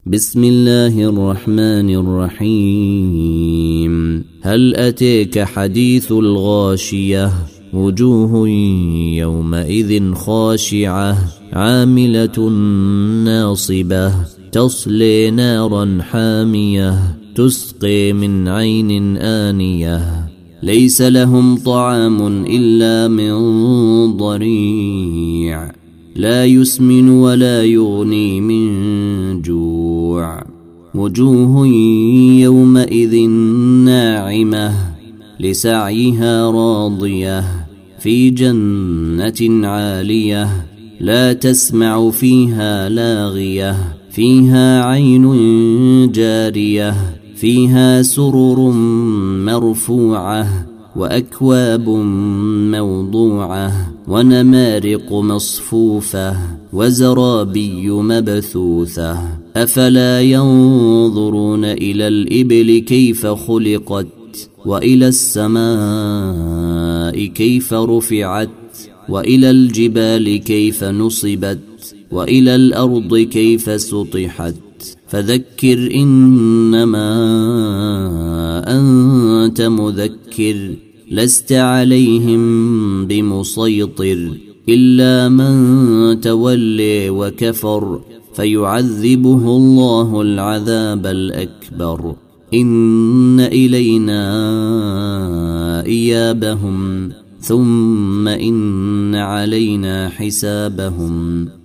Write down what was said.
بسم الله الرحمن الرحيم. هل أتيك حديث الغاشية؟ وجوه يومئذ خاشعة عاملة ناصبة تصلي نارا حامية تسقي من عين آنية ليس لهم طعام إلا من ضريع لا يسمن ولا يغني من جوع. وجوه يومئذ ناعمة لسعيها راضية في جنة عالية لا تسمع فيها لاغية فيها عين جارية فيها سرر مرفوعة وأكواب موضوعة ونمارق مصفوفة وزرابي مبثوثة. أفلا ينظرون إلى الإبل كيف خلقت وإلى السماء كيف رفعت وإلى الجبال كيف نصبت وإلى الأرض كيف سطحت. فذكر إنما أنت مذكر لست عليهم بمسيطر إلا من تولي وكفر فيعذبه الله العذاب الأكبر. إن إلينا إيابهم ثم إن علينا حسابهم.